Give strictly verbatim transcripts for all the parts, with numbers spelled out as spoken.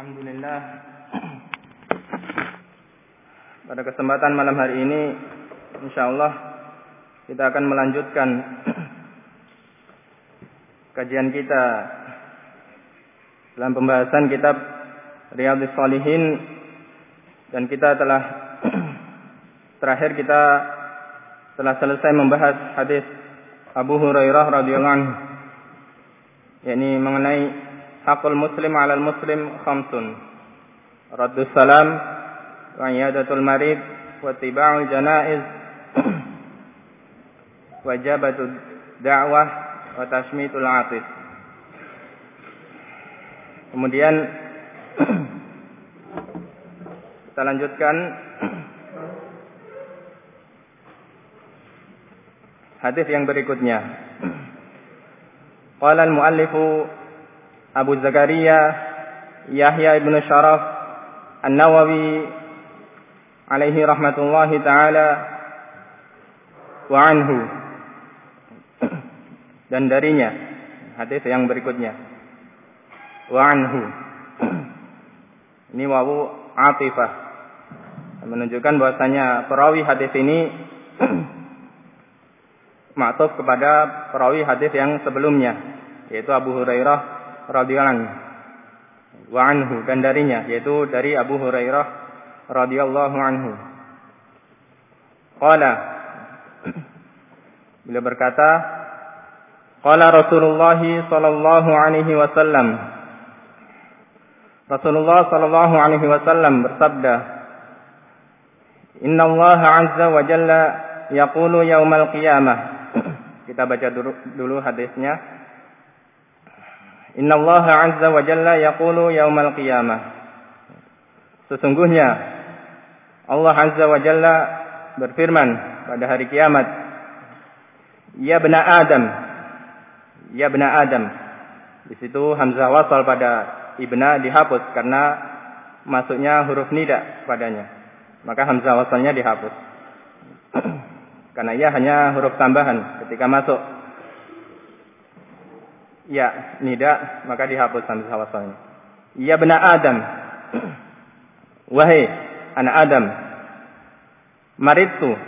Alhamdulillah. Pada kesempatan malam hari ini, insyaallah kita akan melanjutkan kajian kita dalam pembahasan kitab Riyadhus Shalihin, dan kita telah terakhir kita telah selesai membahas hadis Abu Hurairah radhiyallahu anhu, yakni mengenai hakul muslim 'alal muslim khamsun: raddus salam, wa iyadatul marid, wa tiba'ul janaiz, wa jabatud da'wah, wa tashmitul 'atis. Kemudian kita lanjutkan hadis yang berikutnya. Qala al-muallifu Abu Zakaria Yahya ibn Sharaf An-Nawawi alaihi rahmatullahi ta'ala wa anhu, dan darinya hadis yang berikutnya wa anhu. Ini wawu atifah menunjukkan bahwasanya perawi hadis ini ma'tuf kepada perawi hadis yang sebelumnya, yaitu Abu Hurairah radhiyallahu anhu, wa anhu, dan darinya, yaitu dari Abu Hurairah radhiyallahu anhu. Qala, beliau berkata, qala Rasulullah sallallahu alaihi wasallam, Rasulullah sallallahu alaihi wasallam bersabda, Inna Allah azza wa jalla yaqulu yaumal qiyamah. Kita baca dulu, dulu hadisnya. Inna Allah azza wa jalla yaqulu yaumal qiyamah. Sesungguhnya Allah azza wa jalla berfirman pada hari kiamat, Ya bna Adam, Ya bna Adam. Di situ hamzah wasal pada ibna dihapus karena masuknya huruf nida padanya, maka hamzah wasalnya dihapus. Karena ia hanya huruf tambahan ketika masuk ya nida, maka dihapus hamzah wasalnya. Ya bna Adam, wahai anak Adam, maridtu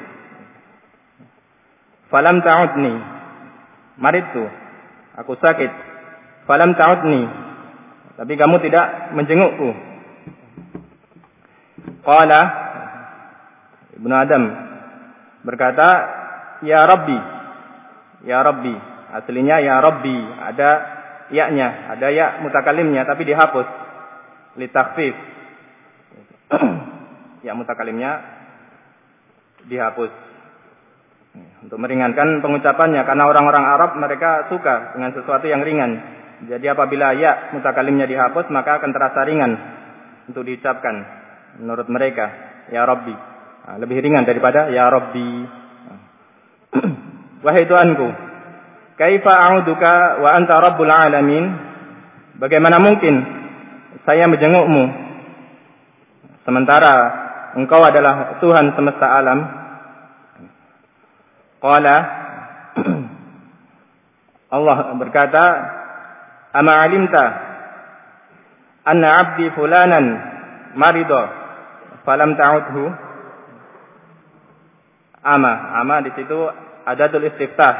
falam ta'udni, maridtu, aku sakit, falam ta'udni, tapi kamu tidak menjengukku. Qala, Ibnu Adam berkata, Ya Rabbi, Ya Rabbi. Aslinya Ya Rabbi, ada ya-nya, ada ya mutakalimnya, tapi dihapus litakhfif. Ya mutakalimnya dihapus untuk meringankan pengucapannya, karena orang-orang Arab mereka suka dengan sesuatu yang ringan. Jadi apabila ya mutakalimnya dihapus, maka akan terasa ringan untuk diucapkan menurut mereka, Ya Rabbi. Nah, lebih ringan daripada Ya Rabbi. Wahai Tuhanku, kaifa a'uduka wa anta rabbul alamin? Bagaimana mungkin saya menjengukmu sementara engkau adalah Tuhan semesta alam? Qala, Allah berkata, Ama alimta anna abdi fulanan marido falam ta'udhu? Ama, ama di situ adatul istiftah,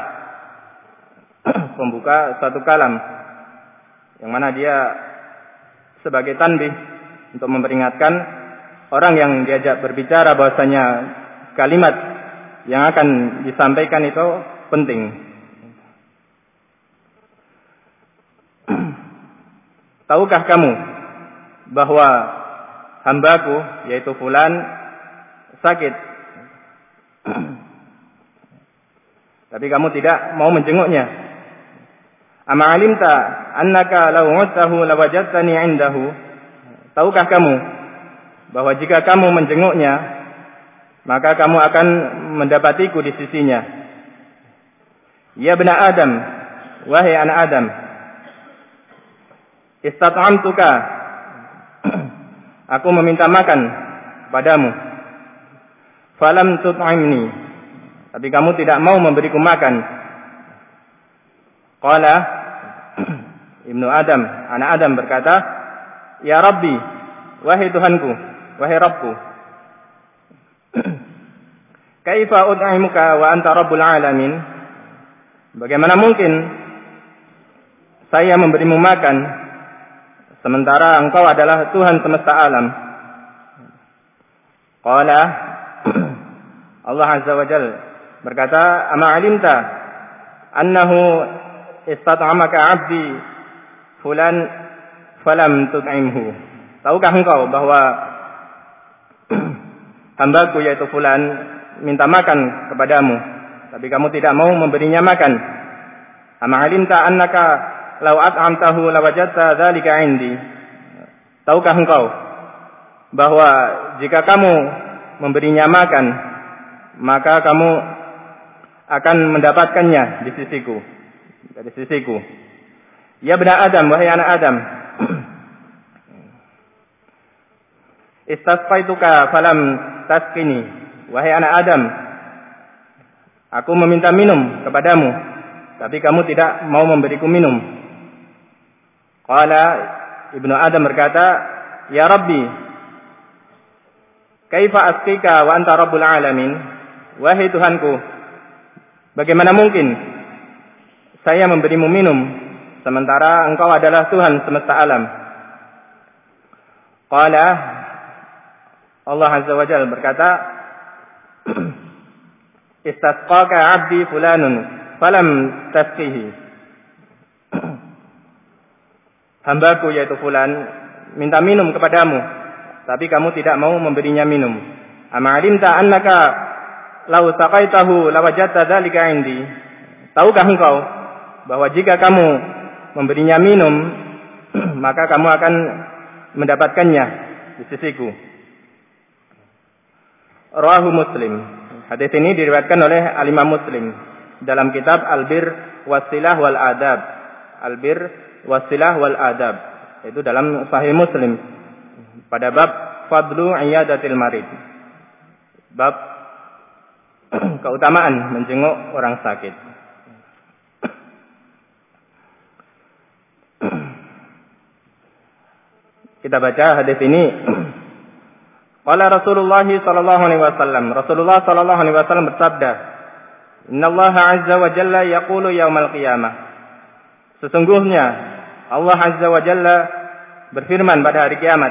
pembuka satu kalam, yang mana dia sebagai tanbih untuk memperingatkan orang yang diajak berbicara bahwasanya kalimat yang akan disampaikan itu penting. Tahukah kamu bahwa hambaku, yaitu fulan, sakit, tapi kamu tidak mau menjenguknya? Ama alimta annaka law utahu lawajadtani indahu? Tahukah kamu bahwa jika kamu menjenguknya, maka kamu akan mendapatiku di sisinya? Ya bna Adam, wahai anak Adam, istat'amtuka, aku meminta makan padamu, falam tut'imni, tapi kamu tidak mau memberiku makan. Qala, Ibnu Adam, anak Adam berkata, Ya Rabbi, wahai Tuhanku, wahai Rabbku. Kaifa ud'imuka wa anta rabbul alamin? Bagaimana mungkin saya memberimu makan sementara engkau adalah Tuhan semesta alam? Qala Allah Azza wa Jalla berkata, "Ama 'alimta annahu istat'amaka 'abdi fulan falam tut'imhu?" Tahukah engkau bahwa hambaku yaitu fulan minta makan kepadamu, tapi kamu tidak mau memberinya makan? Ama 'alimta annaka law at'amtahu lawajadta dzalika 'indi? Tahukah engkau bahwa jika kamu memberinya makan, maka kamu akan mendapatkannya di sisiku, dari sisiku. Ya bani Adam, wahai anak Adam, istasqaituka falam tasqini. Wahai anak Adam, aku meminta minum kepadamu, tapi kamu tidak mau memberiku minum. Qala Ibnu Adam berkata, Ya Rabbi, kaifa asqika wa anta rabbul alamin? Wahai Tuhanku, bagaimana mungkin saya memberimu minum sementara engkau adalah Tuhan semesta alam? Qala Allah Azza wa Jalla berkata, istasqaka 'abdi fulanun falam tasqihi. Hambaku yaitu fulan minta minum kepadamu, tapi kamu tidak mau memberinya minum. Ama 'alimta annaka law saqaitahu lawajadta dzalika 'indi? Tahukah engkau bahwa jika kamu memberinya minum, maka kamu akan mendapatkannya di sisiku. Rawahu Muslim. Hadis ini diriwayatkan oleh Al-Imam Muslim dalam kitab Al-Bir Wasilah wal Adab. Al-Bir Wasilah wal Adab, itu dalam Sahih Muslim pada bab Fadlu Iyadatil Marid. Bab keutamaan menjenguk orang sakit. Kita baca hadis ini. Qala Rasulullah sallallahu alaihi wasallam, Rasulullah sallallahu alaihi wasallam bersabda, "Innallaha 'azza wa jalla yaqulu yaumal qiyamah." Sesungguhnya Allah 'azza wa jalla berfirman pada hari kiamat.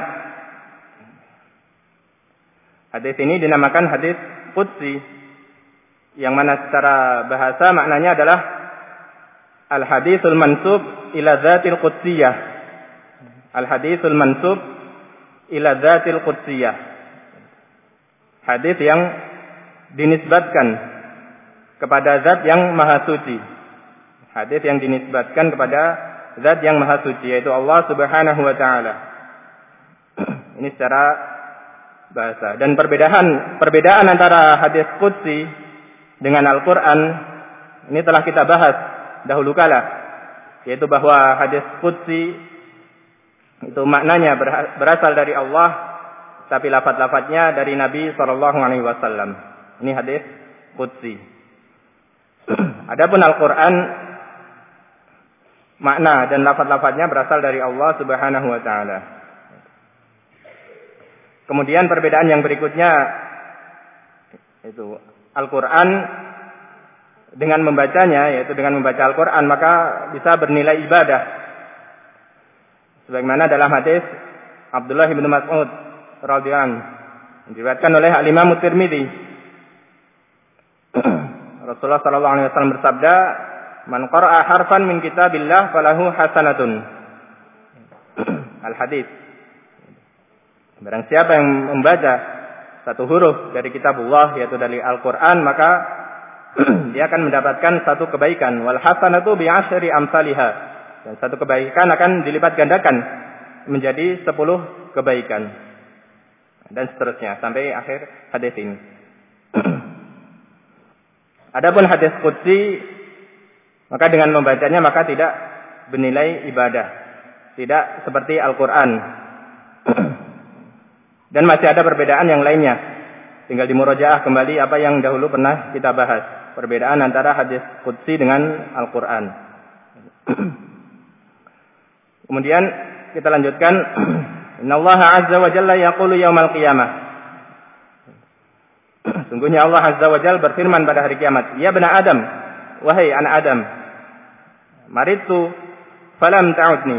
Hadis ini dinamakan hadis qudsi, yang mana secara bahasa maknanya adalah al-hadisul mansub ila dzatil qudsiyah. Al-hadisul mansub ila dzatil qudsiyah. Hadis yang dinisbatkan kepada zat yang maha suci. Hadis yang dinisbatkan kepada zat yang maha suci, yaitu Allah Subhanahu wa taala. Ini secara bahasa. Dan perbedaan perbedaan antara hadis qudsi dengan Al-Qur'an ini telah kita bahas dahulu kala, yaitu bahwa hadis qudsi itu maknanya berasal dari Allah, tapi lafaz-lafaznya dari Nabi sallallahu alaihi wasallam. Ini hadis qudsi. Adapun Al-Qur'an, makna dan lafaz-lafaznya berasal dari Allah Subhanahu wa taala. Kemudian perbedaan yang berikutnya, itu Al-Qur'an dengan membacanya, yaitu dengan membaca Al-Qur'an maka bisa bernilai ibadah. Sebagaimana dalam hadis Abdullah bin Mas'ud radhiyallahu anhu, diriwayatkan oleh Al-Imam Tirmidzi. Rasulullah sallallahu alaihi wasallam bersabda, "Man qara'a harfan min kitabillah falahu hasanatun." Al-hadis. Barang siapa yang membaca satu huruf dari kitabullah, yaitu dari Al-Qur'an, maka dia akan mendapatkan satu kebaikan. Wal hasanatu bi asyri amsalihha. Dan satu kebaikan akan dilipat gandakan menjadi sepuluh kebaikan. Dan seterusnya sampai akhir hadis ini. Adapun hadis qudsi, maka dengan membacanya maka tidak bernilai ibadah, tidak seperti Al-Qur'an. Dan masih ada perbedaan yang lainnya. Tinggal dimurojaah kembali apa yang dahulu pernah kita bahas, perbedaan antara hadis qudsi dengan Al-Qur'an. Kemudian kita lanjutkan Innallaha azza wa jalla yaqulu yaumal qiyamah. Sungguhnya Allah azza wa jalla berfirman pada hari kiamat, ya bani Adam, wahai anak Adam, maridtu falam ta'udni.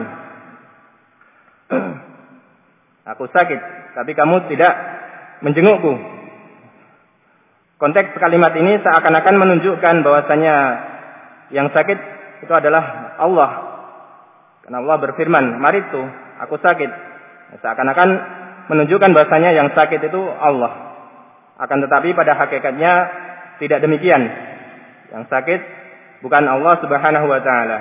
Aku sakit, tapi kamu tidak menjengukku. Konteks kalimat ini seakan-akan menunjukkan bahwasanya yang sakit itu adalah Allah. Karena Allah berfirman, maridtu, aku sakit. Seakan-akan menunjukkan bahwasanya yang sakit itu Allah. Akan tetapi pada hakikatnya tidak demikian. Yang sakit bukan Allah Subhanahu wa taala.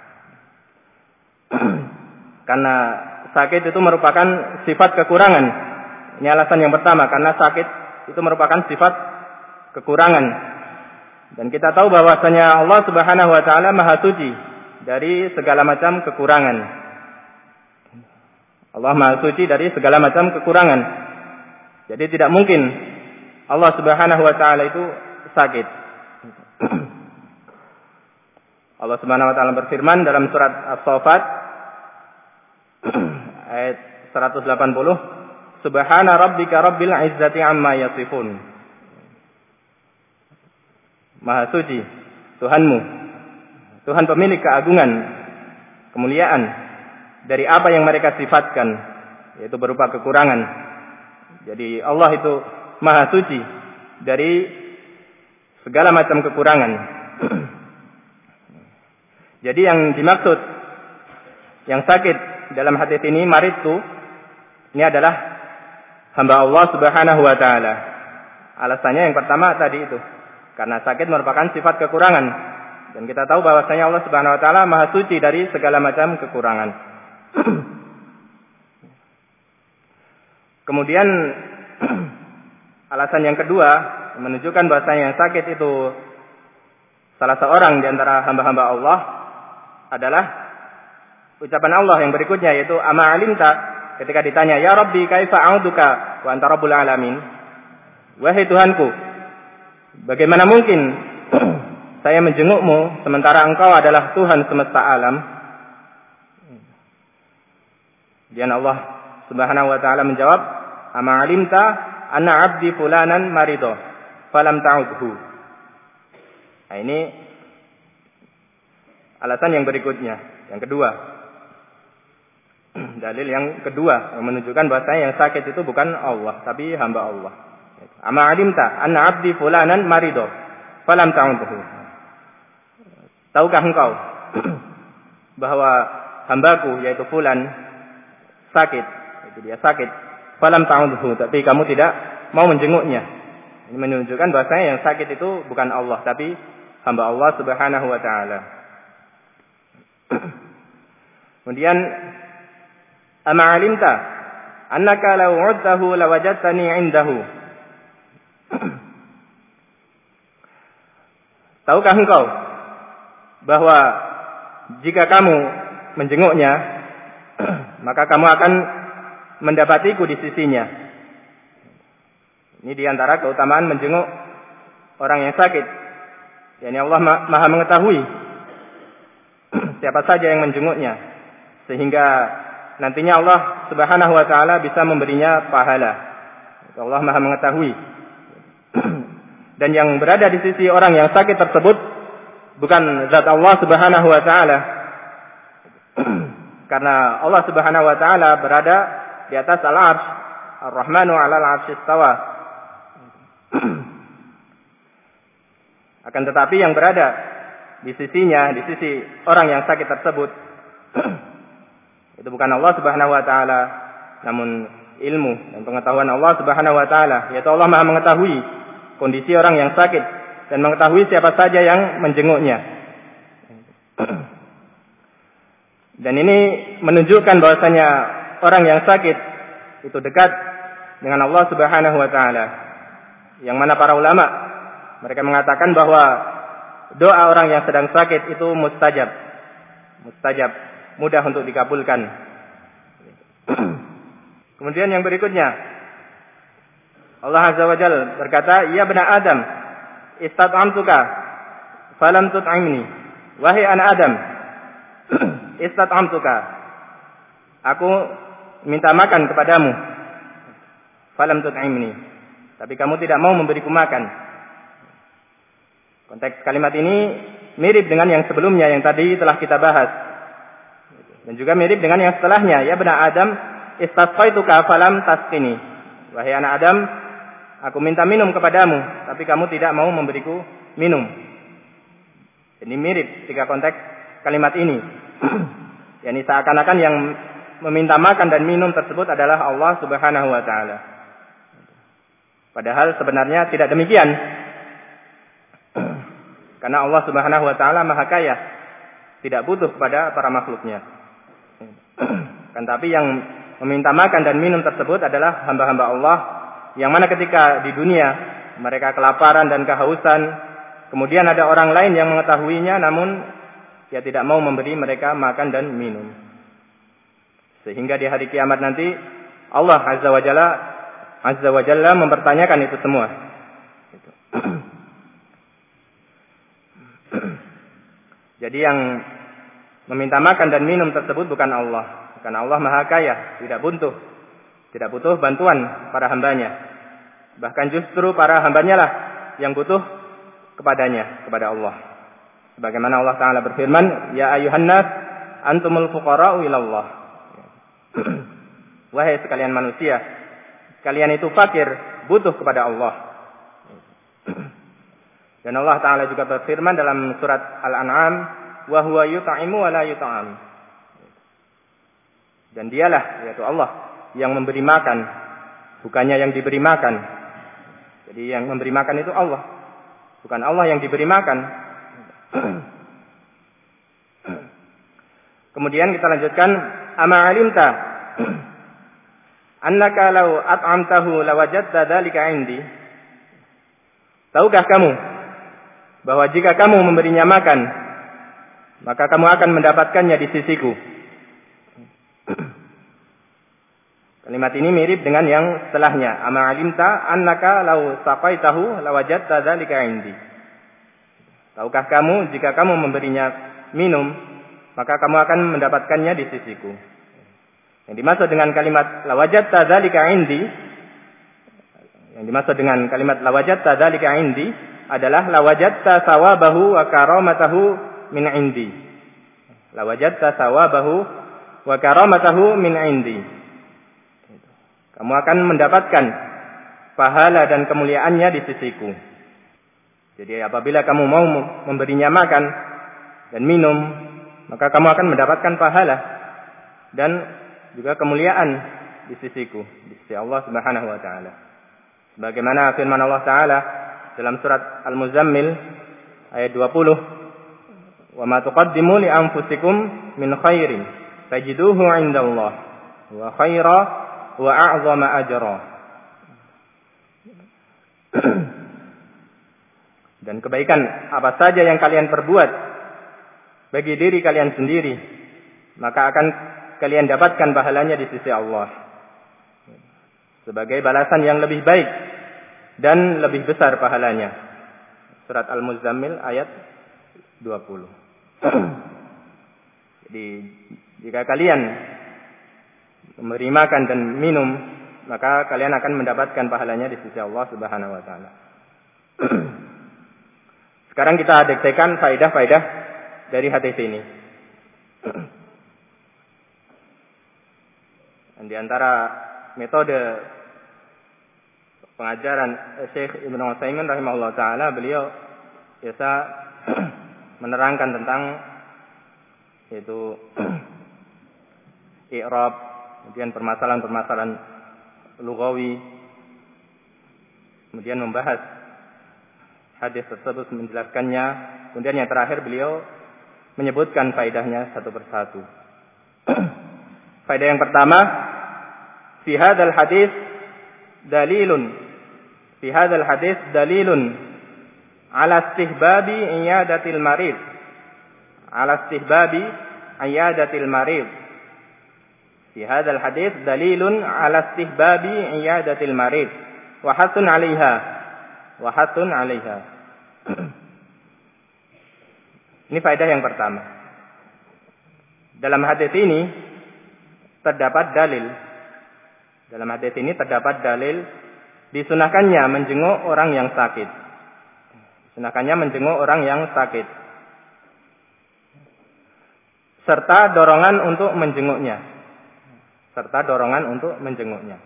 Karena sakit itu merupakan sifat kekurangan. Ini alasan yang pertama, karena sakit itu merupakan sifat kekurangan. Dan kita tahu bahwasanya Allah Subhanahu wa taala Maha Suci dari segala macam kekurangan. Allah Maha Suci dari segala macam kekurangan. Jadi tidak mungkin Allah Subhanahu wa taala itu sakit. Allah Subhanahu wa taala berfirman dalam surat As-Saffat ayat seratus delapan puluh, Subhana rabbika rabbil izzati amma yasifun. Maha suci Tuhanmu, Tuhan pemilik keagungan, kemuliaan dari apa yang mereka sifatkan, yaitu berupa kekurangan. Jadi Allah itu Maha suci dari segala macam kekurangan. Jadi yang dimaksud yang sakit dalam hadis ini maridtu, ini adalah hamba Allah Subhanahu wa taala. Alasannya yang pertama tadi itu, karena sakit merupakan sifat kekurangan, dan kita tahu bahwasanya Allah Subhanahu wa taala Maha suci dari segala macam kekurangan. Kemudian alasan yang kedua menunjukkan bahwasanya yang sakit itu salah seorang di antara hamba-hamba Allah adalah ucapan Allah yang berikutnya, yaitu ama alimta, ketika ditanya ya Rabbi kaifa a'uduka wa anta rabbul alamin, wahai Tuhanku, bagaimana mungkin saya menjengukmu sementara engkau adalah Tuhan semesta alam. Dan Allah Subhanahu wa taala menjawab, ama alimta anna abdi fulanan marido falam ta'udhu. Nah, ini alasan yang berikutnya, yang kedua. Dalil yang kedua yang menunjukkan bahwasanya yang sakit itu bukan Allah tapi hamba Allah. Ama alimta anna abdi fulanan marido falam ta'udhu. Tahukah engkau bahwa hambaku yaitu fulan sakit, itu dia sakit, falam ta'udhu, tapi kamu tidak mau menjenguknya. Ini menunjukkan bahwasanya yang sakit itu bukan Allah tapi hamba Allah Subhanahu wa taala. Kemudian ama alimta annaka law 'udtahu lawajadtani 'indahu. Tahukah engkau bahwa jika kamu menjenguknya maka kamu akan mendapatiku di sisinya. Ini diantara keutamaan menjenguk orang yang sakit. Yani Allah Maha mengetahui siapa saja yang menjenguknya, sehingga nantinya Allah Subhanahu wa taala bisa memberinya pahala. Allah Maha mengetahui. Dan yang berada di sisi orang yang sakit tersebut bukan zat Allah Subhanahu wa taala. Karena Allah Subhanahu wa taala berada di atas al-'arsy, Ar-Rahmanu 'alal 'arsy istawa. Akan tetapi yang berada di sisinya, di sisi orang yang sakit tersebut itu bukan Allah Subhanahu wa taala, namun ilmu dan pengetahuan Allah Subhanahu wa taala, yaitu Allah Maha mengetahui kondisi orang yang sakit dan mengetahui siapa saja yang menjenguknya. Dan ini menunjukkan bahwasanya orang yang sakit itu dekat dengan Allah Subhanahu wa taala. Yang mana para ulama mereka mengatakan bahwa doa orang yang sedang sakit itu mustajab. Mustajab, mudah untuk dikabulkan. Kemudian yang berikutnya, Allah Azza wa Jalla berkata, "Ya bani Adam, istat'amtuka falam tut'imni." Wahai anak Adam, istat'amtuka, aku minta makan kepadamu. Falam tut'imni. Tapi kamu tidak mau memberiku makan. Konteks kalimat ini mirip dengan yang sebelumnya yang tadi telah kita bahas. Dan juga mirip dengan yang setelahnya. Ya bena Adam, istasqaituka falam tasqini. Wahai anak Adam, aku minta minum kepadamu, tapi kamu tidak mau memberiku minum. Ini mirip tiga konteks kalimat ini. Yani seakan-akan yang meminta makan dan minum tersebut adalah Allah Subhanahu wa taala. Padahal sebenarnya tidak demikian. Karena Allah Subhanahu wa taala Maha Kaya, tidak butuh kepada para makhluknya. Kan tapi yang meminta makan dan minum tersebut adalah hamba-hamba Allah yang mana ketika di dunia mereka kelaparan dan kehausan, kemudian ada orang lain yang mengetahuinya namun dia tidak mau memberi mereka makan dan minum. Sehingga di hari kiamat nanti Allah Azza wa Jalla Azza wa Jalla mempertanyakan itu semua. Jadi yang meminta makan dan minum tersebut bukan Allah. Karena Allah Maha Kaya, tidak butuh, tidak butuh bantuan para hambanya. Bahkan justru para hambanya lah yang butuh kepadanya, kepada Allah. Sebagaimana Allah Ta'ala berfirman, Ya ayuhan nas, antumul fuqara'u ilallah. Wahai sekalian manusia, kalian itu fakir, butuh kepada Allah. Dan Allah Ta'ala juga berfirman dalam surat Al-An'am, Wa huwa yut'imu wa la yut'am. Dan dialah, yaitu Allah, yang memberi makan, bukannya yang diberi makan. Jadi yang memberi makan itu Allah, bukan Allah yang diberi makan. Kemudian kita lanjutkan, Ama alimta annaka law at'amtahu lawajadta dzalika 'indi. Tahukah kamu bahwa jika kamu memberinya makan, maka kamu akan mendapatkannya di sisiku. Kalimat ini mirip dengan yang setelahnya. Ama alimta annaka law saqaitahu lawajadta dzalika 'indi. Tahukah kamu jika kamu memberinya minum, maka kamu akan mendapatkannya di sisiku. Yang dimaksud dengan kalimat lawajadta dzalika 'indi, yang dimaksud dengan kalimat lawajadta dzalika 'indi adalah lawajadta sawabahu wa karamatahu min 'indi. Lawajadta sawabahu wa karamatahu min 'indi. Kamu akan mendapatkan pahala dan kemuliaannya di sisiku. Jadi apabila kamu mau memberinya makan dan minum, maka kamu akan mendapatkan pahala dan juga kemuliaan di sisiku, di sisi Allah Subhanahu wa taala. Sebagaimana firman Allah Taala dalam surat Al-Muzammil ayat dua puluh, "Wa ma tuqaddimu li anfusikum min khairin tajiduhu 'indallah wa khaira wa a'zama ajra." Dan kebaikan apa saja yang kalian perbuat bagi diri kalian sendiri, maka akan kalian dapatkan pahalanya di sisi Allah sebagai balasan yang lebih baik dan lebih besar pahalanya. Surat Al-Muzammil ayat dua puluh. Jadi jika kalian memberi makan dan minum, maka kalian akan mendapatkan pahalanya di sisi Allah Subhanahu wa taala. Sekarang kita dekatkan faedah-faedah dari hadis ini. Dan di antara metode pengajaran Syekh Ibnu Utsaimin rahimahullah taala, beliau biasa menerangkan tentang yaitu i'rab, kemudian permasalahan-permasalahan lughawi, kemudian membahas hadis tersebut, menjelaskannya, kemudian yang terakhir beliau menyebutkan faedahnya satu persatu. Faedah yang pertama, fi hadzal hadis dalilun fi hadzal hadis dalilun ala istihbabi iyadatil marid ala istihbabi iyadatil marid fi hadzal hadis dalilun ala istihbabi iyadatil marid wa hasun 'alaiha wa hasun 'alaiha. Ini faedah yang pertama. Dalam hadis ini terdapat dalil Dalam hadis ini terdapat dalil disunahkannya menjenguk orang yang sakit. Disunahkannya menjenguk orang yang sakit. Serta dorongan untuk menjenguknya. Serta dorongan untuk menjenguknya.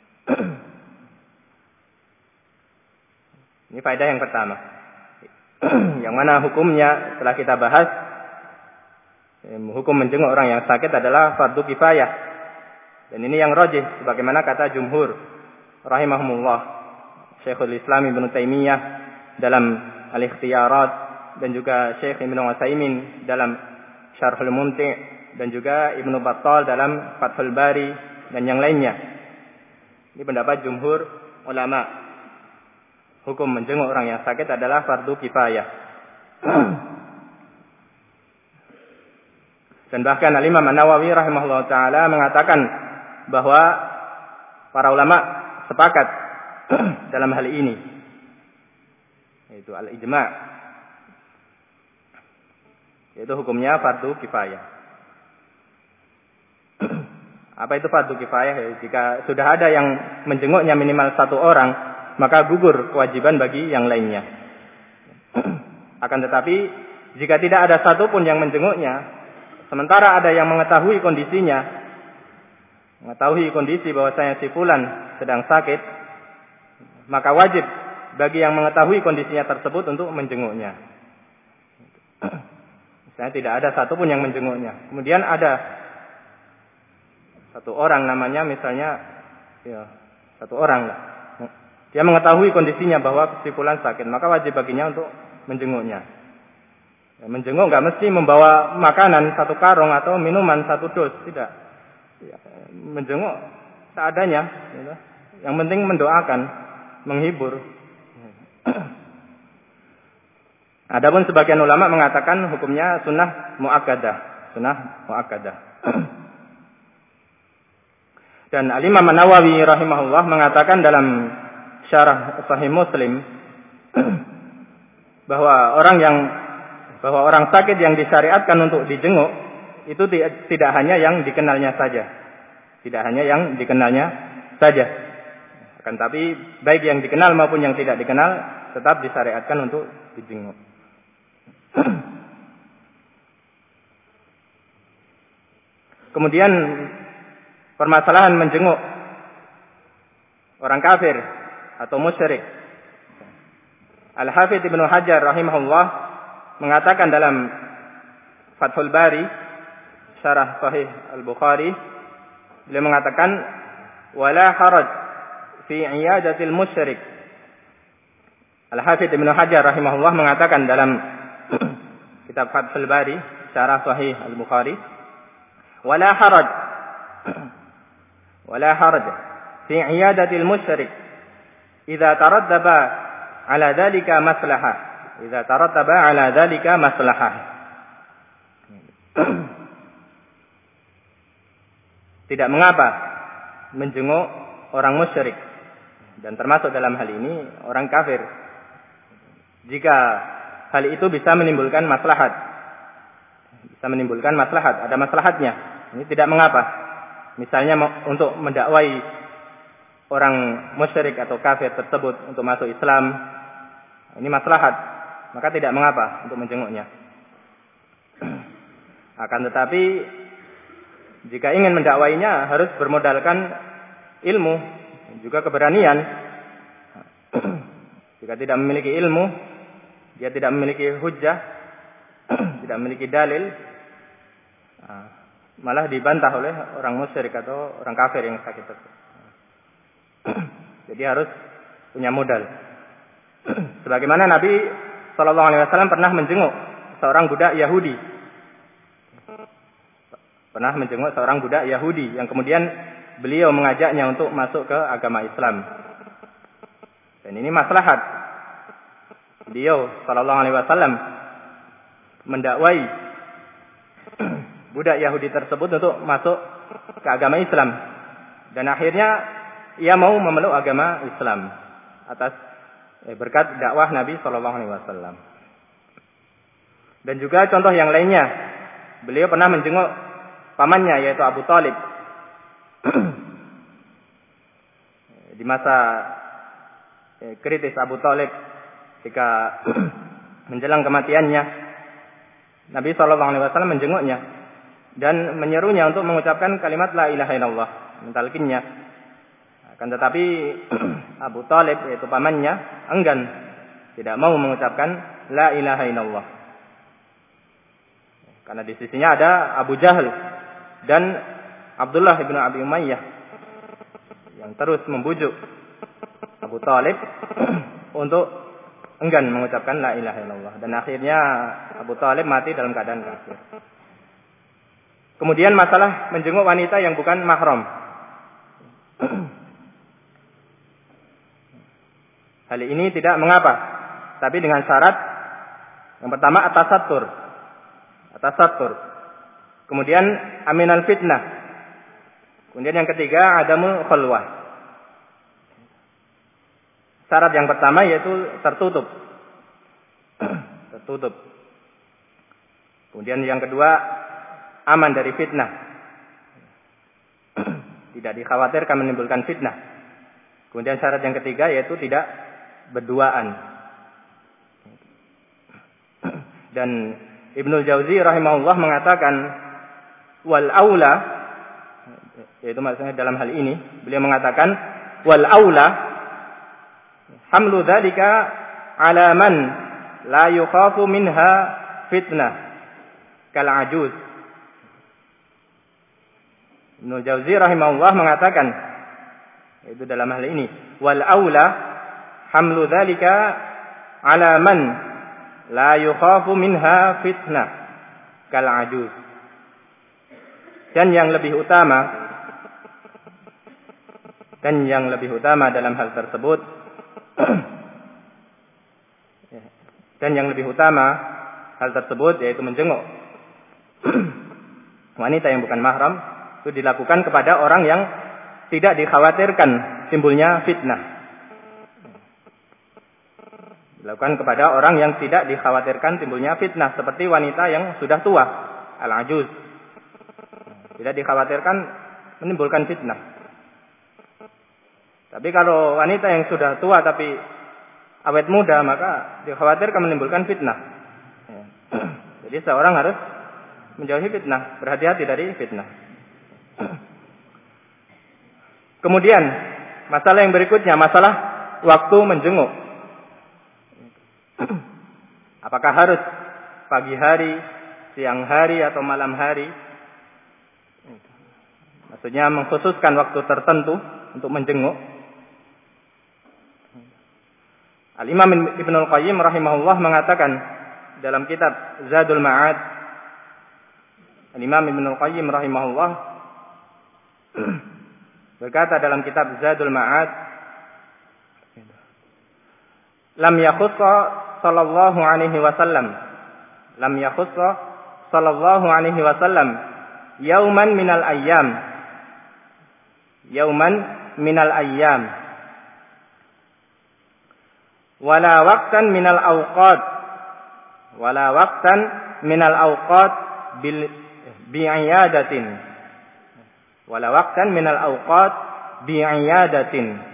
Ini faedah yang pertama. Yang mana hukumnya telah kita bahas. Hukum menjenguk orang yang sakit adalah fardu kifayah. Dan ini yang rajih sebagaimana kata jumhur rahimahumullah. Syekhul Islam Ibnu Taimiyah dalam Al-Ikhtiyarat dan juga Syekh Ibnu Utsaimin dalam Syarhul Mumti' dan juga Ibnu Battal dalam Fathul Bari dan yang lainnya. Ini pendapat jumhur ulama. Hukum menjenguk orang yang sakit adalah fardu kifayah. Dan bahkan Al-Imam An-Nawawi rahimahullah ta'ala mengatakan bahwa para ulama sepakat dalam hal ini. Yaitu al-ijma'. Yaitu hukumnya fardu kifayah. Apa itu fardu kifayah? Ya, jika sudah ada yang menjenguknya minimal satu orang, maka gugur kewajiban bagi yang lainnya. Akan tetapi, jika tidak ada satu pun yang menjenguknya, sementara ada yang mengetahui kondisinya, mengetahui kondisi bahwasanya si fulan sedang sakit, maka wajib bagi yang mengetahui kondisinya tersebut untuk menjenguknya. Misalnya tidak ada satupun yang menjenguknya. Kemudian ada satu orang namanya misalnya, ya satu orang lah. Dia mengetahui kondisinya bahwa si fulan sakit, maka wajib baginya untuk menjenguknya. Ya, menjenguk nggak mesti membawa makanan satu karung atau minuman satu dus, tidak. Ya, menjenguk seadanya. Ya. Yang penting mendoakan, menghibur. Adapun sebagian ulama mengatakan hukumnya sunnah muakkadah, sunnah muakkadah. Dan Al-Imam An-Nawawi rahimahullah mengatakan dalam Syarah Sahih Muslim bahwa orang yang bahwa orang sakit yang disyariatkan untuk dijenguk itu tidak hanya yang dikenalnya saja, tidak hanya yang dikenalnya saja. Akan tapi baik yang dikenal maupun yang tidak dikenal tetap disyariatkan untuk dijenguk. Kemudian permasalahan menjenguk orang kafir atau musyrik. Al-Hafidz Ibnu Hajar rahimahullah mengatakan dalam Fathul Bari Syarah Sahih Al-Bukhari, beliau mengatakan wala haraj fi iyadatil musyrik. Al-Hafidz Ibnu Hajar rahimahullah mengatakan dalam kitab Fathul Bari Syarah Sahih Al-Bukhari, wala haraj wala haraj fi iyadatil musyrik idza taraddaba ala dzalika maslahah idza taraddaba ala dzalika maslahah. Tidak mengapa menjenguk orang musyrik, dan termasuk dalam hal ini orang kafir, jika hal itu bisa menimbulkan maslahat, bisa menimbulkan maslahat, ada maslahatnya. Ini tidak mengapa. Misalnya untuk mendakwai orang musyrik atau kafir tersebut untuk masuk Islam, ini maslahat, maka tidak mengapa untuk menjenguknya. Akan tetapi jika ingin mendakwainya harus bermodalkan ilmu, juga keberanian. Jika tidak memiliki ilmu, dia tidak memiliki hujjah, tidak memiliki dalil, malah dibantah oleh orang musyrik atau orang kafir yang sakit tersebut. Jadi harus punya modal. Sebagaimana Nabi Shallallahu Alaihi Wasallam pernah menjenguk seorang budak Yahudi, pernah menjenguk seorang budak Yahudi yang kemudian beliau mengajaknya untuk masuk ke agama Islam. Dan ini maslahat. Beliau Shallallahu Alaihi Wasallam mendakwai budak Yahudi tersebut untuk masuk ke agama Islam, dan akhirnya ia mau memeluk agama Islam atas eh, berkat dakwah Nabi Shallallahu Alaihi Wasallam. Dan juga contoh yang lainnya, beliau pernah menjenguk pamannya yaitu Abu Thalib. di masa eh, kritis Abu Thalib ketika menjelang kematiannya, Nabi shallallahu alaihi wasallam menjenguknya dan menyerunya untuk mengucapkan kalimat la ilaha illallah, mentalkinnya. Akan tetapi Abu Thalib, yaitu pamannya, enggan, tidak mau mengucapkan la ilaha illallah. Karena di sisinya ada Abu Jahal dan Abdullah bin Abi Umayyah yang terus membujuk Abu Thalib untuk enggan mengucapkan la ilaha illallah. Dan akhirnya Abu Thalib mati dalam keadaan kafir. Kemudian masalah menjenguk wanita yang bukan mahram. Hal ini tidak mengapa, tapi dengan syarat yang pertama at-tasattur. At-tasattur. Kemudian aminal fitnah. Kemudian yang ketiga adamul khalwah. Syarat yang pertama yaitu tertutup. Tertutup. Kemudian yang kedua aman dari fitnah. Tidak dikhawatirkan menimbulkan fitnah. Kemudian syarat yang ketiga yaitu tidak berduaan. Dan Ibnul Jauzi rahimahullah mengatakan wal aula, yaitu maksudnya dalam hal ini beliau mengatakan wal aula hamlu dzalika ala man la yukhafu minha fitnah kal ajuz. Ibnul Jauzi rahimahullah mengatakan, yaitu dalam hal ini wal aula hamlu dzalika ala man la yukhafu minha fitnah kal ajuz. Dan yang lebih utama dan yang lebih utama dalam hal tersebut dan yang lebih utama hal tersebut yaitu menjenguk wanita yang bukan mahram itu dilakukan kepada orang yang tidak dikhawatirkan timbulnya fitnah. Dilakukan kepada orang yang tidak dikhawatirkan timbulnya fitnah, seperti wanita yang sudah tua, al-ajuz. Tidak dikhawatirkan menimbulkan fitnah. Tapi kalau wanita yang sudah tua tapi awet muda, maka dikhawatirkan menimbulkan fitnah. Jadi seorang harus menjauhi fitnah, berhati-hati dari fitnah. Kemudian masalah yang berikutnya, masalah waktu menjenguk. Apakah harus pagi hari, siang hari, atau malam hari? Maksudnya mengkhususkan waktu tertentu untuk menjenguk. Al-Imam Ibnul Qayyim rahimahullah mengatakan dalam kitab Zadul Ma'ad, Al-Imam Ibnul Qayyim rahimahullah berkata dalam kitab Zadul Ma'ad, lam yakhussa sallallahu alaihi wasallam lam yakhussa sallallahu alaihi wasallam yauman minal ayyam yauman minal ayyam wala waqtan minal awqat wala waqtan minal awqat bil bi'iyadatin wala waqtan minal awqat bi'iyadatin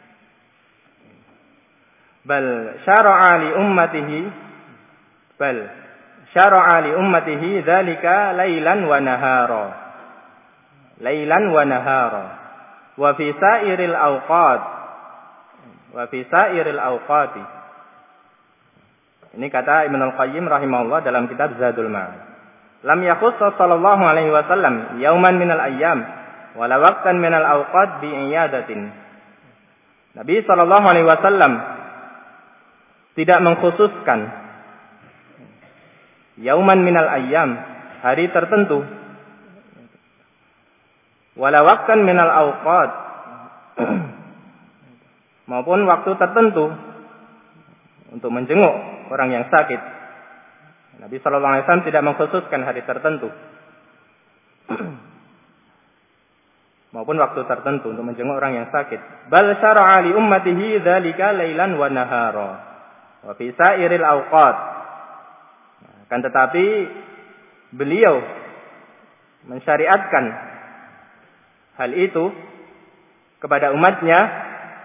bal syara'a li ummatihi bal syara'a li ummatihi dzalika lailan wa nahara lailan wa nahara wa fi sa'iril awqat wa fi sa'iril awqati. Ini kata Ibnul Qayyim rahimahullah dalam kitab Zadul Ma'ad. Lam yakhuss sallallahu alaihi wasallam yauman minal ayyam wala waqtan minal awqat bi iyadatin. Nabi sallallahu alaihi wasallam tidak mengkhususkan yauman minal ayyam, hari tertentu, wala waqtan minal awqat, maupun waktu tertentu untuk menjenguk orang yang sakit. Nabi sallallahu alaihi wasallam tidak mengkhususkan hari tertentu maupun waktu tertentu untuk menjenguk orang yang sakit. Bal syara'a li ummatihi dzalika lailan wa nahara wa fi sa'iril awqat. Kan tetapi beliau mensyariatkan hal itu kepada umatnya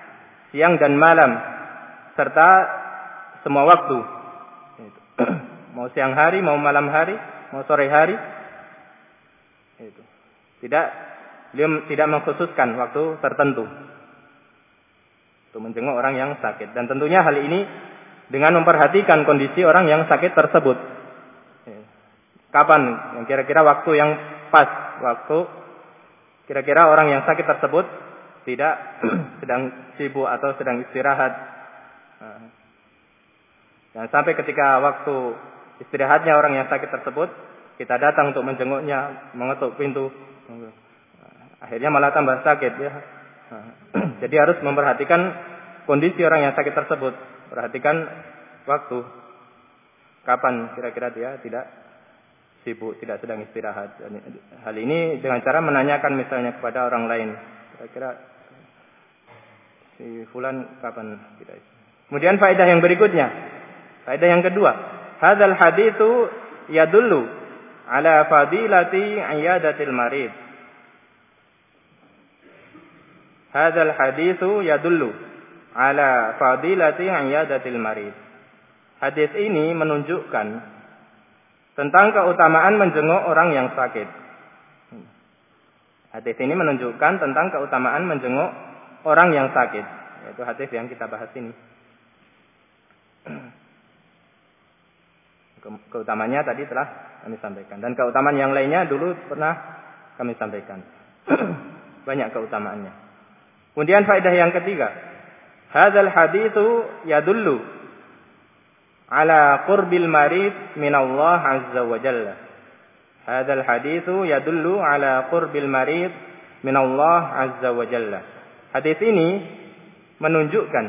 siang dan malam, serta semua waktu. Mau siang hari, mau malam hari, mau sore hari. Itu. Tidak, beliau tidak mengkhususkan waktu tertentu untuk menjenguk orang yang sakit. Dan tentunya hal ini dengan memperhatikan kondisi orang yang sakit tersebut. Kapan yang kira-kira waktu yang pas, waktu kira-kira orang yang sakit tersebut tidak sedang sibuk atau sedang istirahat. Dan sampai ketika waktu istirahatnya orang yang sakit tersebut, kita datang untuk menjenguknya, mengetuk pintu, akhirnya malah tambah sakit ya. Jadi harus memperhatikan kondisi orang yang sakit tersebut, perhatikan waktu, kapan kira-kira dia tidak sibuk, tidak sedang istirahat. Hal ini dengan cara menanyakan misalnya kepada orang lain, kira-kira si fulan kapan tidak. Kemudian faedah yang berikutnya, faedah yang kedua, hadzal haditsu yadullu ala fadilati iyadatil marid. Hadzal haditsu yadullu ala fadilati iyadatil marid. Hadis ini menunjukkan tentang keutamaan menjenguk orang yang sakit. Hadis ini menunjukkan tentang keutamaan menjenguk orang yang sakit. Yaitu hadis yang kita bahas ini. Keutamanya tadi telah kami sampaikan. Dan keutamaan yang lainnya dulu pernah kami sampaikan. Banyak keutamaannya. Kemudian faedah yang ketiga. Hadzal haditsu yadullu ala qurbil marid minallah azza wa jalla. Hadzal haditsu yadullu ala qurbil marid minallah azza wa jalla. Hadis ini menunjukkan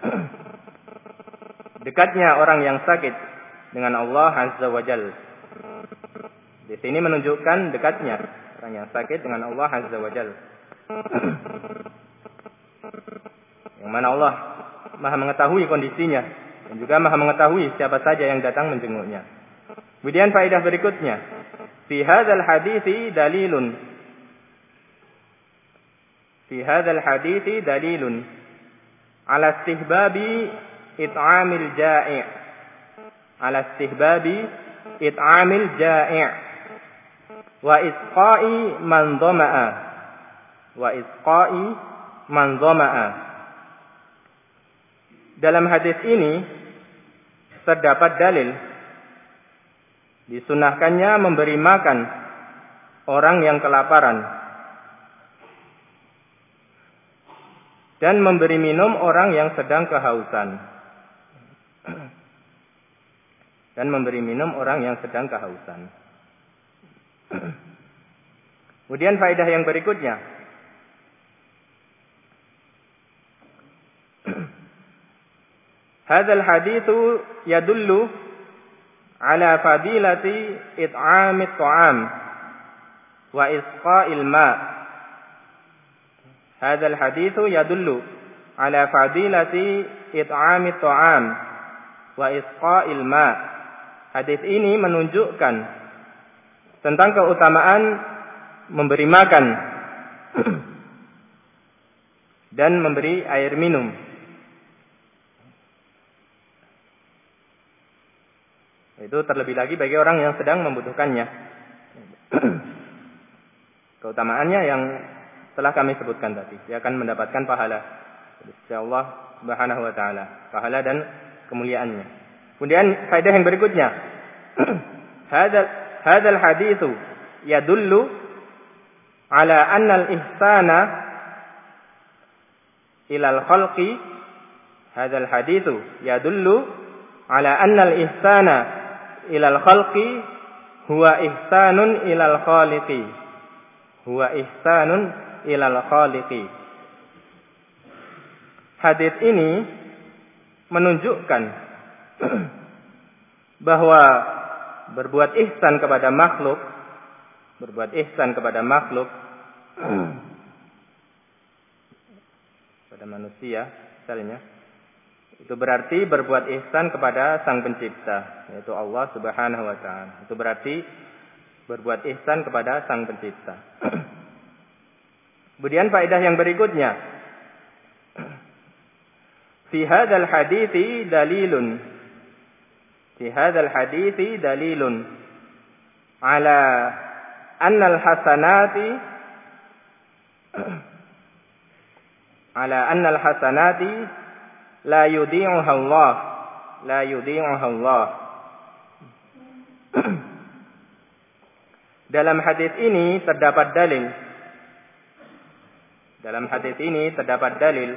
dekatnya orang yang sakit dengan Allah azza wa jalla. Di sini menunjukkan dekatnya orang yang sakit dengan Allah azza wa jalla. Yang mana Allah Maha mengetahui kondisinya dan juga Maha mengetahui siapa saja yang datang menjenguknya. Kemudian faedah berikutnya, fi hadzal hadithi dalilun fi hadzal hadithi dalilun ala istihbabi it'amil ja'i' ala istihbabi it'amil ja'i' wa isqa'i man dhama'a wa isqa'i man dhama'a. Dalam hadis ini terdapat dalil disunahkannya memberi makan orang yang kelaparan dan memberi minum orang yang sedang kehausan. Dan memberi minum orang yang sedang kehausan. Kemudian faedah yang berikutnya, hadzal haditsu yadullu ala fadilati it'amit ta'am wa isqa'il ma'. Hadzal haditsu yadullu ala fadilati it'amit ta'am wa isqa'il ma'. Hadis ini menunjukkan tentang keutamaan memberi makan dan memberi air minum. Itu terlebih lagi bagi orang yang sedang membutuhkannya. Keutamaannya yang telah kami sebutkan tadi, dia akan mendapatkan pahala dari Allah Subhanahu wa taala, pahala dan kemuliaannya. Kemudian faedah yang berikutnya, hadzal hadzal haditsu yadullu ala anna al-ihsana ila al-khalqi. Hadzal haditsu yadullu ala anna al-ihsana ila al-khalqi huwa ihsanun ila al-khaliqi. Huwa ihsanun ila al-khaliqi. Hadis ini menunjukkan bahwa berbuat ihsan kepada makhluk, berbuat ihsan kepada makhluk, pada manusia misalnya, itu berarti berbuat ihsan kepada Sang Pencipta, yaitu Allah Subhanahu wa taala. Itu berarti berbuat ihsan kepada Sang Pencipta. Kemudian faedah yang berikutnya, fi hadzal hadithi dalilun fi hadzal hadithi dalilun ala anna al-hasanati ala anna al-hasanati la yudhi'uha Allah la yudhi'uha Allah. Dalam hadis ini terdapat dalil Dalam hadis ini terdapat dalil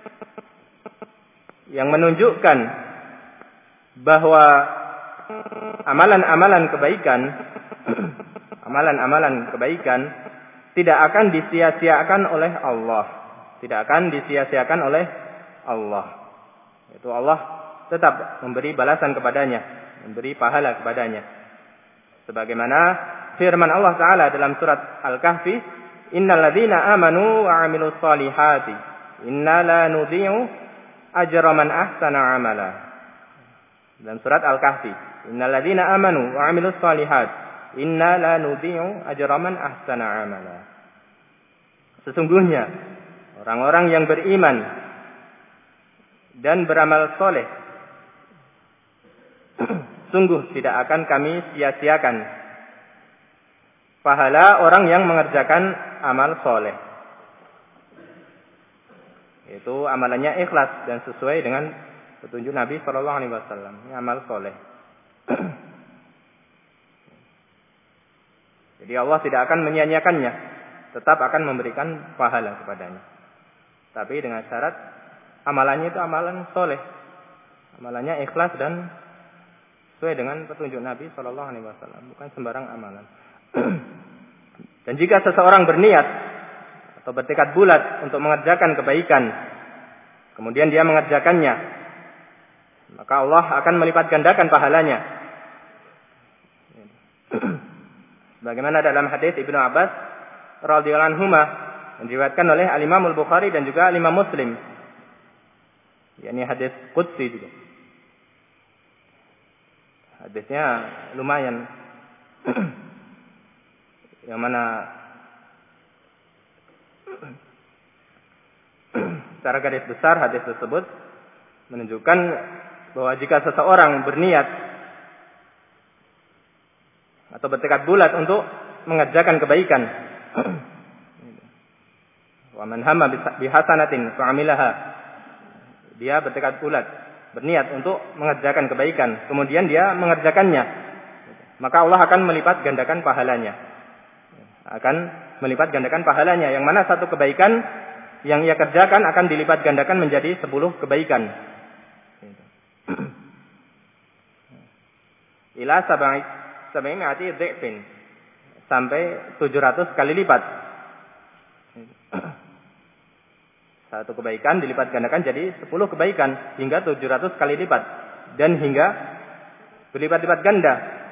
yang menunjukkan bahwa amalan-amalan kebaikan amalan-amalan kebaikan tidak akan disia-siakan oleh Allah. Tidak akan disia-siakan oleh Allah. Itu Allah tetap memberi balasan kepadanya, memberi pahala kepadanya. Sebagaimana firman Allah Ta'ala dalam surat Al-Kahfi, innal ladzina amanu wa 'amilus solihati inna la nudhi'u ajra man ahsana 'amala. Dalam surat Al-Kahfi, innal ladzina amanu wa 'amilus solihat inna la nudhi'u ajra man ahsana 'amala. Sesungguhnya orang-orang yang beriman dan beramal soleh sungguh tidak akan kami sia-siakan pahala orang yang mengerjakan amal soleh. Itu amalannya ikhlas dan sesuai dengan petunjuk Nabi Shallallahu Alaihi Wasallam. Ini amal soleh. Jadi Allah tidak akan menyia-nyiakannya, tetap akan memberikan pahala kepadanya. Tapi dengan syarat amalannya itu amalan soleh, amalannya ikhlas dan sesuai dengan petunjuk Nabi Shallallahu Alaihi Wasallam, bukan sembarang amalan. Dan jika seseorang berniat atau bertekad bulat untuk mengerjakan kebaikan, kemudian dia mengerjakannya, maka Allah akan melipat gandakan pahalanya. Bagaimana dalam hadis Ibnu Abbas radhiyallahu anhuma yang diriwayatkan oleh Al-Imam Al-Bukhari dan juga Al-Imam Muslim, yakni hadis qudsi juga. Hadisnya lumayan. Yang mana secara garis besar hadis tersebut menunjukkan bahwa jika seseorang berniat atau bertekad bulat untuk mengerjakan kebaikan, wa man hamma bihasanatin fa'amilaha, dia bertekad bulat, berniat untuk mengerjakan kebaikan, kemudian dia mengerjakannya, maka Allah akan melipat gandakan pahalanya. Akan melipat gandakan pahalanya. Yang mana satu kebaikan yang ia kerjakan akan dilipat gandakan menjadi sepuluh kebaikan. Ila sabai sabai mi'ati dhi'fin, sampai tujuh ratus kali lipat. Satu kebaikan dilipat gandakan jadi sepuluh kebaikan hingga tujuh ratus kali lipat dan hingga berlipat-lipat ganda.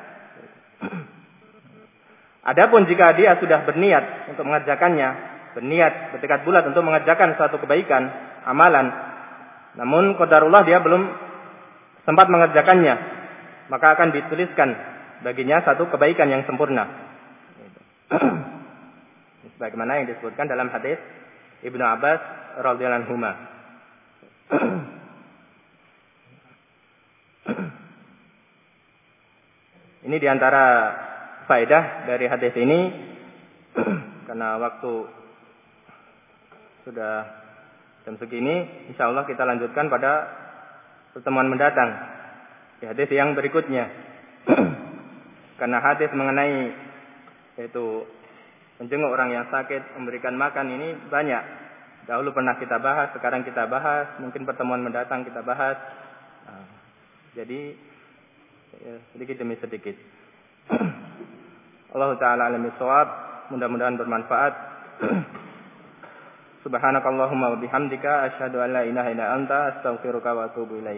Adapun jika dia sudah berniat untuk mengerjakannya, berniat bertekad bulat untuk mengerjakan suatu kebaikan, amalan, namun qadarullah dia belum sempat mengerjakannya, maka akan dituliskan baginya satu kebaikan yang sempurna. Sebagaimana yang disebutkan dalam hadis Ibnu Abbas radhiyallahu anhuma. Ini diantara faedah dari hadis ini, karena waktu sudah jam segini, insya Allah kita lanjutkan pada pertemuan mendatang di hadis yang berikutnya. Karena hadis mengenai yaitu menjenguk orang yang sakit, memberikan makan ini banyak. Dahulu pernah kita bahas, sekarang kita bahas, mungkin pertemuan mendatang kita bahas. Nah, jadi ya, sedikit demi sedikit. Allah Ta'ala alam bisawab, mudah-mudahan bermanfaat. Subhanakallahumma wa bihamdika asyhadu an la ilaha illa anta astaghfiruka wa atubu ilaik.